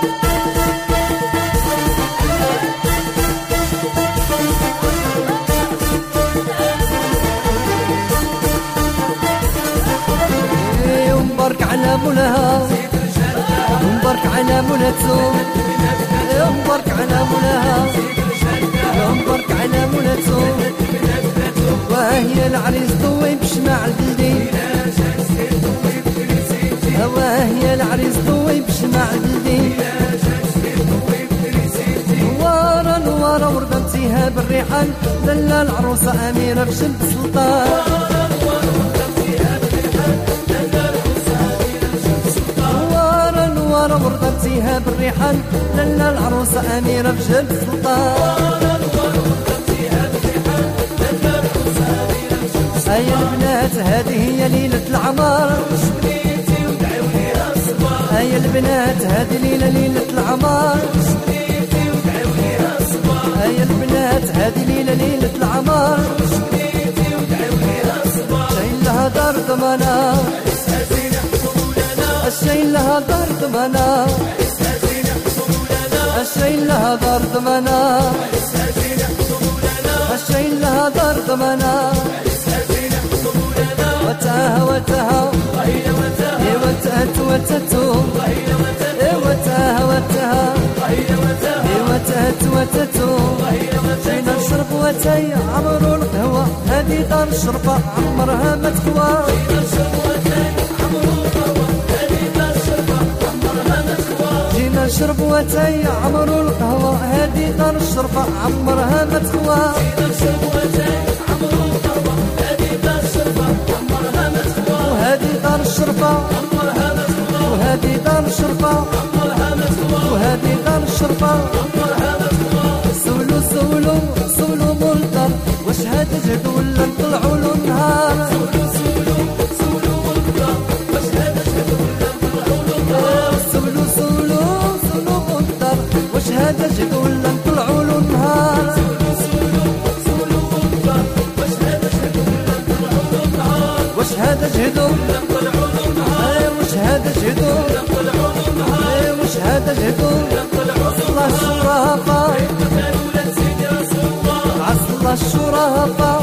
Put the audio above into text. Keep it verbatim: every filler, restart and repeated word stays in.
مبارك على مولاها مبارك على مولاتو مبارك على مولاها مبارك على مولاتو وهي العريس ضوي بشمع البلدين وهي العريس ضوي بشمع البلدين نوارا نوارا وردمتيها بالريحان دلا العروسة أميرة بجنب سلطان وردتيها بالريحان لنا العروسة أميرة بجنب سلطان هيا البنات هذه هي ليلة العمار هيا البنات هذه ليلة ليلة العمار هيا البنات هذه ليلة ليلة العمار شايل لها دار ضمانة الشايل لها دار ضمانة الشايل لها دار ضمانة الشايل لها دار ضمانة وتاها وتاها اي وتات وتتو اي وتاها وتاها اي وتات وتتو جينا نشرب وتاي عمرو القهوة هذه دار الشربة عمرها ما تكوى نشرب وتاي عمرو القهوة هادي دار الشربة عمرها ما تخوى وهادي دار الشربة وهادي دار الشربة وهادي دار الشربة سولو سولو سولو مولدر واش هذا جهد ولا نطلعوا له النهار هذا جد ولا نطلعوا له النهار واش هذا جهد ولا نطلعوا له النهار واش هذا جهد ولا نطلعوا له النهار واش هذا جهد ولا نطلعوا له النهار الله الشرافة عسى الله الشرافة